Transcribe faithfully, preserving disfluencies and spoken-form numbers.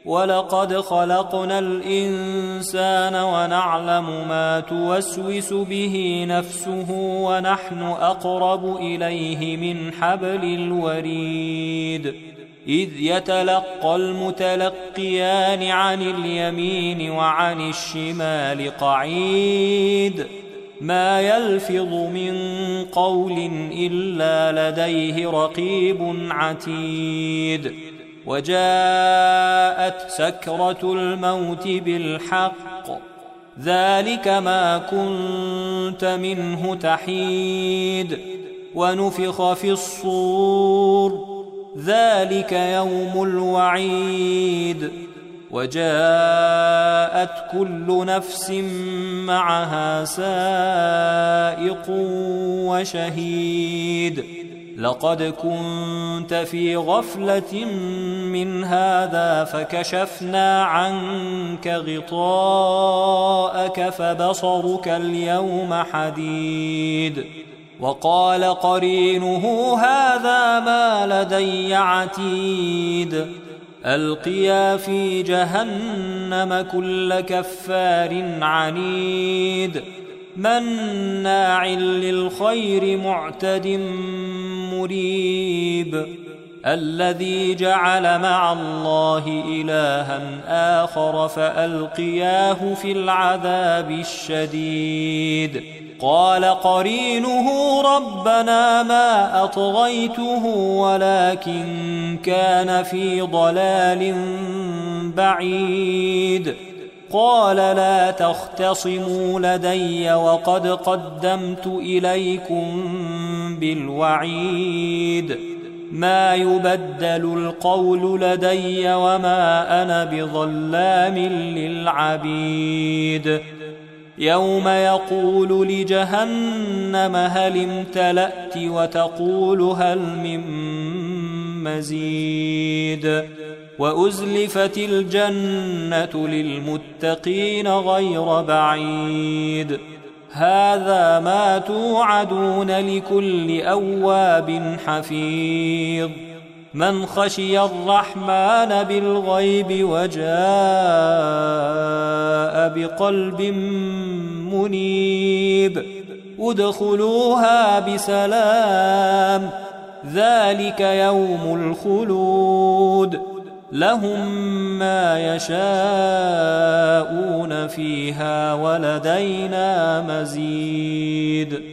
ولقد خلقنا الإنسان ونعلم ما توسوس به نفسه ونحن أقرب إليه من حبل الوريد إذ يتلقى المتلقيان عن اليمين وعن الشمال قعيد ما يلفظ من قول إلا لديه رقيب عتيد وجاءت سكرة الموت بالحق ذلك ما كنت منه تحيد ونفخ في الصور ذلك يوم الوعيد وجاءت كل نفس معها سائق وشهيد لقد كنت في غفلة من هذا فكشفنا عنك غطاءك فبصرك اليوم حديد وقال قرينه هذا ما لدي عتيد ألقيا في جهنم كل كفار عنيد مناع للخير معتد مريب الذي جعل مع الله إلها آخر فألقياه في العذاب الشديد قال قرينه ربنا ما أطغيته ولكن كان في ضلال بعيد قال لا تختصموا لدي وقد قدمت إليكم بالوعيد ما يبدل القول لدي وما أنا بظلام للعبيد يوم يقول لجهنم هل امتلأت وتقول هل من مزيد وأزلفت الجنة للمتقين غير بعيد هذا ما توعدون لكل أواب حفيظ من خشي الرحمن بالغيب وجاء بقلب منيب ادخلوها بسلام ذلك يوم الخلود لهم ما يشاءون فيها ولدينا مزيد